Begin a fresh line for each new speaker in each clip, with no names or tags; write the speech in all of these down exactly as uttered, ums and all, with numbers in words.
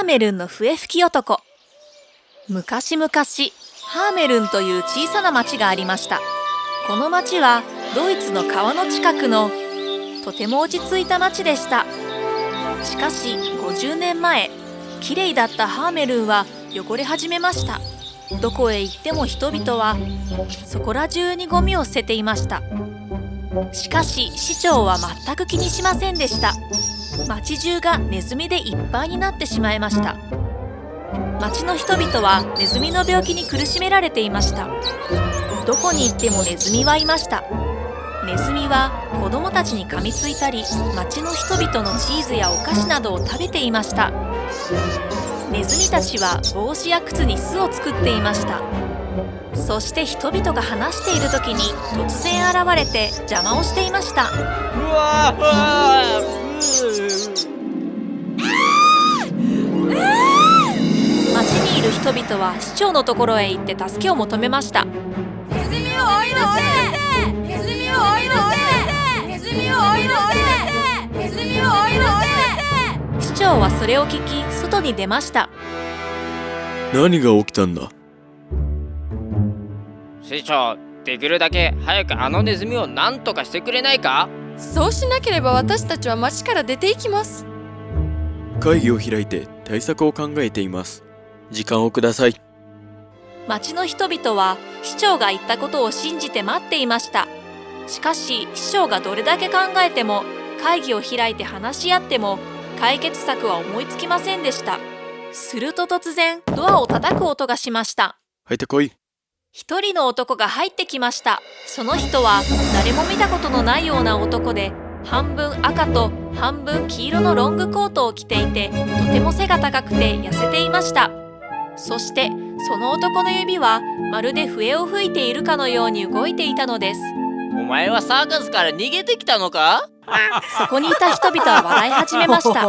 メルンの笛吹き男。昔々、ハーメルンという小さな町がありました。この町はドイツの川の近くのとても落ち着いた町でした。しかしごじゅうねんまえ、きれいだったハーメルンは汚れ始めました。どこへ行っても人々はそこら中にゴミを捨てていました。しかし市長は全く気にしませんでした。町中がネズミでいっぱいになってしまいました。町の人々はネズミの病気に苦しめられていました。どこに行ってもネズミはいました。ネズミは子供たちに噛みついたり、町の人々のチーズやお菓子などを食べていました。ネズミたちは帽子や靴に巣を作っていました。そして人々が話している時に突然現れて邪魔をしていました。
うわーうわー
町にいる人々は市長のところへ行って助けを求めました。
ネズミを追い出せ！ネズミを追い出せ！ネズミを追い出せ！ネズミを追い出せ！
市長はそれを聞き、外に出ました。
何が起きたんだ？
市長、できるだけ早くあのネズミを何とかしてくれないか？
そうしなければ私たちは町から出ていきます。
会議を開いて対策を考えています。時間をください。
町の人々は市長が言ったことを信じて待っていました。しかし市長がどれだけ考えても、会議を開いて話し合っても解決策は思いつきませんでした。すると突然ドアを叩く音がしました。
入ってこい。
一人の男が入ってきました。その人は誰も見たことのないような男で、半分赤と半分黄色のロングコートを着ていて、とても背が高くて痩せていました。そしてその男の指はまるで笛を吹いているかのように動いていたのです。
お前はサーカスから逃げてきたのか？
そこにいた人々は笑い始めました。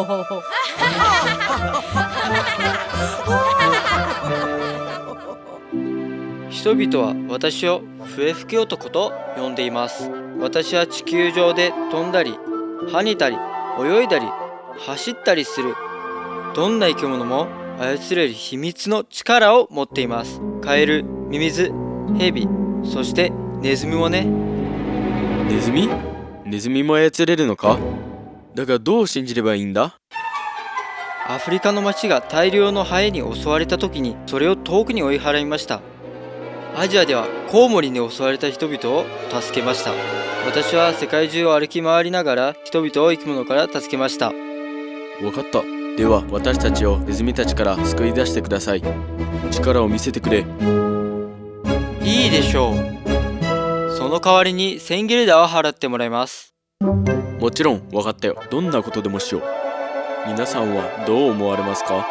人々は私を笛吹き男と呼んでいます。私は地球上で飛んだり跳ねたり泳いだり走ったりするどんな生き物も操れる秘密の力を持っています。カエル、ミミズ、ヘビ、そしてネズミもね。
ネズミ？ネズミも操れるのか？だがどう信じればいいんだ？
アフリカの町が大量のハエに襲われた時にそれを遠くに追い払いました。アジアではコウモリに襲われた人々を助けました。私は世界中を歩き回りながら人々を生き物から助けました。
わかった。では私たちをネズミたちから救い出してください。力を見せてくれ。
いいでしょう。その代わりにせんギルダーを払ってもらいます。
もちろんわかったよ。どんなことでもしよう。皆さんはどう思われますか？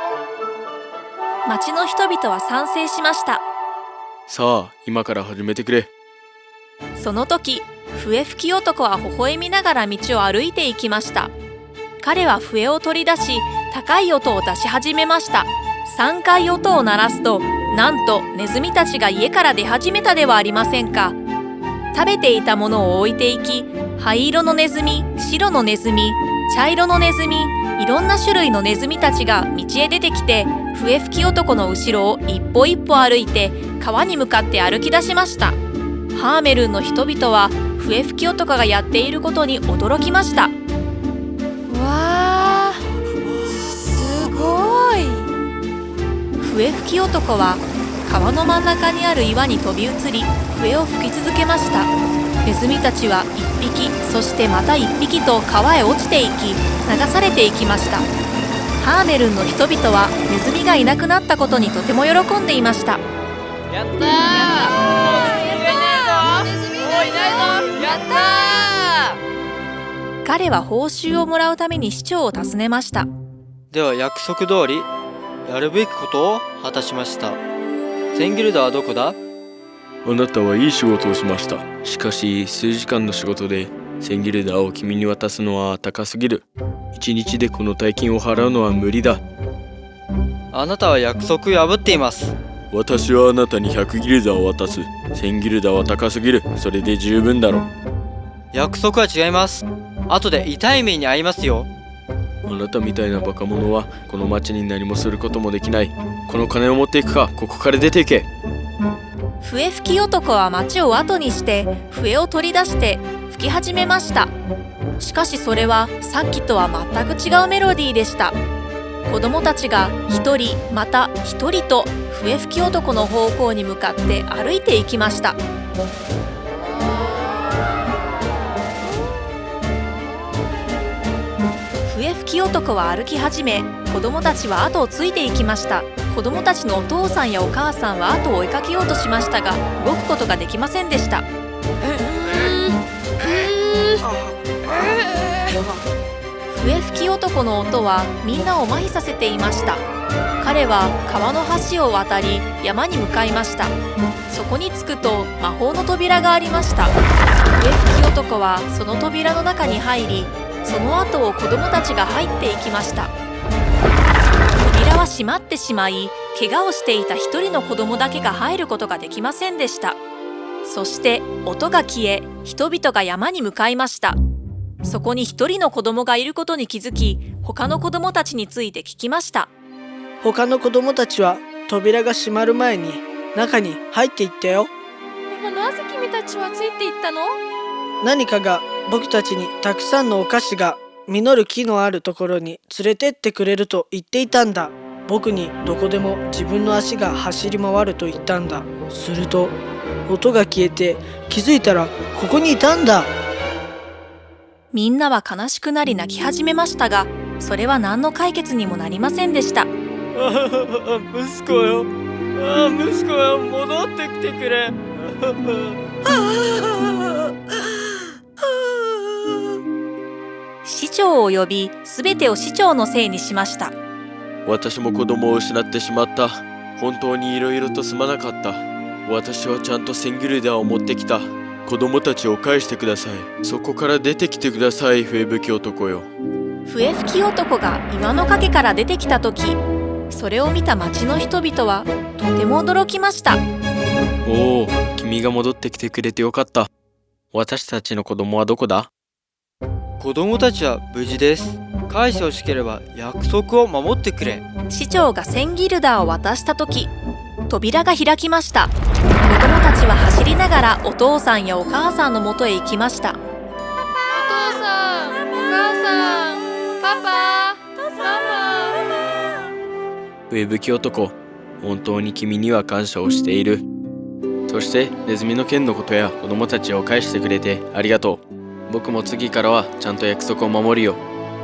町の人々は賛成しました。
さあ今から始めてくれ。
その時、笛吹き男は微笑みながら道を歩いていきました。彼は笛を取り出し、高い音を出し始めました。さんかい音を鳴らすと、なんとネズミたちが家から出始めたではありませんか。食べていたものを置いていき、灰色のネズミ、白のネズミ、茶色のネズミ、いろんな種類のネズミたちが道へ出てきて、笛吹き男の後ろを一歩一歩歩いて川に向かって歩き出しました。ハーメルンの人々は笛吹き男がやっていることに驚きました。
わー、すごい。
笛吹き男は川の真ん中にある岩に飛び移り、笛を吹き続けました。ネズミたちは一匹、そしてまた一匹と川へ落ちていき、流されていきました。ハーメルンの人々はネズミがいなくなったことにとても喜んでいました。
やったー！もういないぞ！もういないぞ！やったー！
彼は報酬をもらうために市長を訪ねました。
では約束通りやるべきことを果たしました。せんギルダーはどこだ？
あなたはいい仕事をしました。しかし数時間の仕事でせんギルダーを君に渡すのは高すぎる。いちにちでこの大金を払うのは無理だ。
あなたは約束を破っています。
私はあなたにひゃくギルダーを渡す。せんギルダーは高すぎる。それで十分だろう。
約束は違います。後で痛い目に遭いますよ。
あなたみたいなバカ者はこの町に何もすることもできない。この金を持っていくか、ここから出ていけ。
笛吹き男は町を後にして笛を取り出して吹き始めました。しかしそれはさっきとは全く違うメロディーでした。子供たちが一人また一人と笛吹き男の方向に向かって歩いていきました。笛吹き男は歩き始め、子供たちは後をついていきました。子供たちのお父さんやお母さんは後を追いかけようとしましたが、動くことができませんでした。笛吹き男の音はみんなを麻痺させていました。彼は川の橋を渡り山に向かいました。そこに着くと魔法の扉がありました。笛吹き男はその扉の中に入り、その後を子供たちが入っていきました。扉は閉まってしまい、怪我をしていた一人の子供だけが入ることができませんでした。そして音が消え、人々が山に向かいました。そこに一人の子供がいることに気づき、他の子供たちについて聞きました。
他の子供たちは扉が閉まる前に中に入っていったよ。
でもなぜ君たちはついていったの？
何かが僕たちにたくさんのお菓子が実る木のあるところに連れてってくれると言っていたんだ。僕にどこでも自分の足が走り回ると言ったんだ。すると音が消えて気づいたらここにいたんだ。
みんなは悲しくなり泣き始めましたが、それは何の解決にもなりませんでした。
息子よ、ああ息子よ、戻ってきてくれ。
市長を呼び、すべてを市長のせいにしました。
私も子供を失ってしまった。本当にいろいろとすまなかった。私はちゃんとセンギルダを持ってきた。子供たちを返してください。そこから出てきてください、笛吹き男よ。
笛吹き男が岩の陰から出てきたとき、それを見た町の人々はとても驚きました。
おお、君が戻ってきてくれてよかった。私たちの子供はどこだ？
子供たちは無事です。返してほしければ約束を守ってくれ。
市長がセンギルダーを渡したとき、扉が開きました。子供たちは走りながらお父さんやお母さんのもとへ行きました。
お父さん、お母さん、パパ、ママ。
笛吹き男、本当に君には感謝をしている。そしてネズミの件のことや子供たちを返してくれてありがとう。僕も次からはちゃんと約束を守るよ。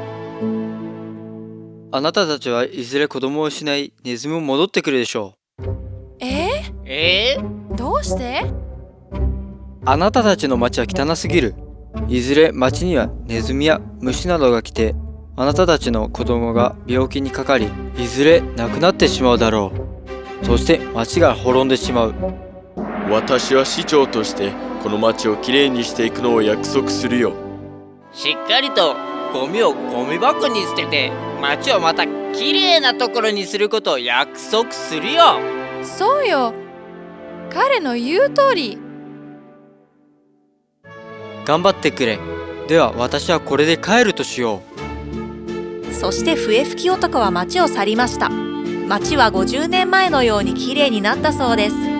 あなたたちはいずれ子供を失い、ネズミも戻ってくるでしょう。
え
えー、
ー、どうして？
あなたたちの町は汚すぎる。いずれ町にはネズミや虫などが来て、あなたたちの子供が病気にかかり、いずれ亡くなってしまうだろう。そして町が滅んでしまう。
私は市長としてこの町をきれいにしていくのを約束するよ。
しっかりとゴミをゴミ箱に捨てて、町をまたきれいなところにすることを約束するよ。
そうよ、彼の言う通り。
頑張ってくれ。では私はこれで帰るとしよ
う。そして笛吹き男は町を去りました。町はごじゅうねんまえのようにきれいになったそうです。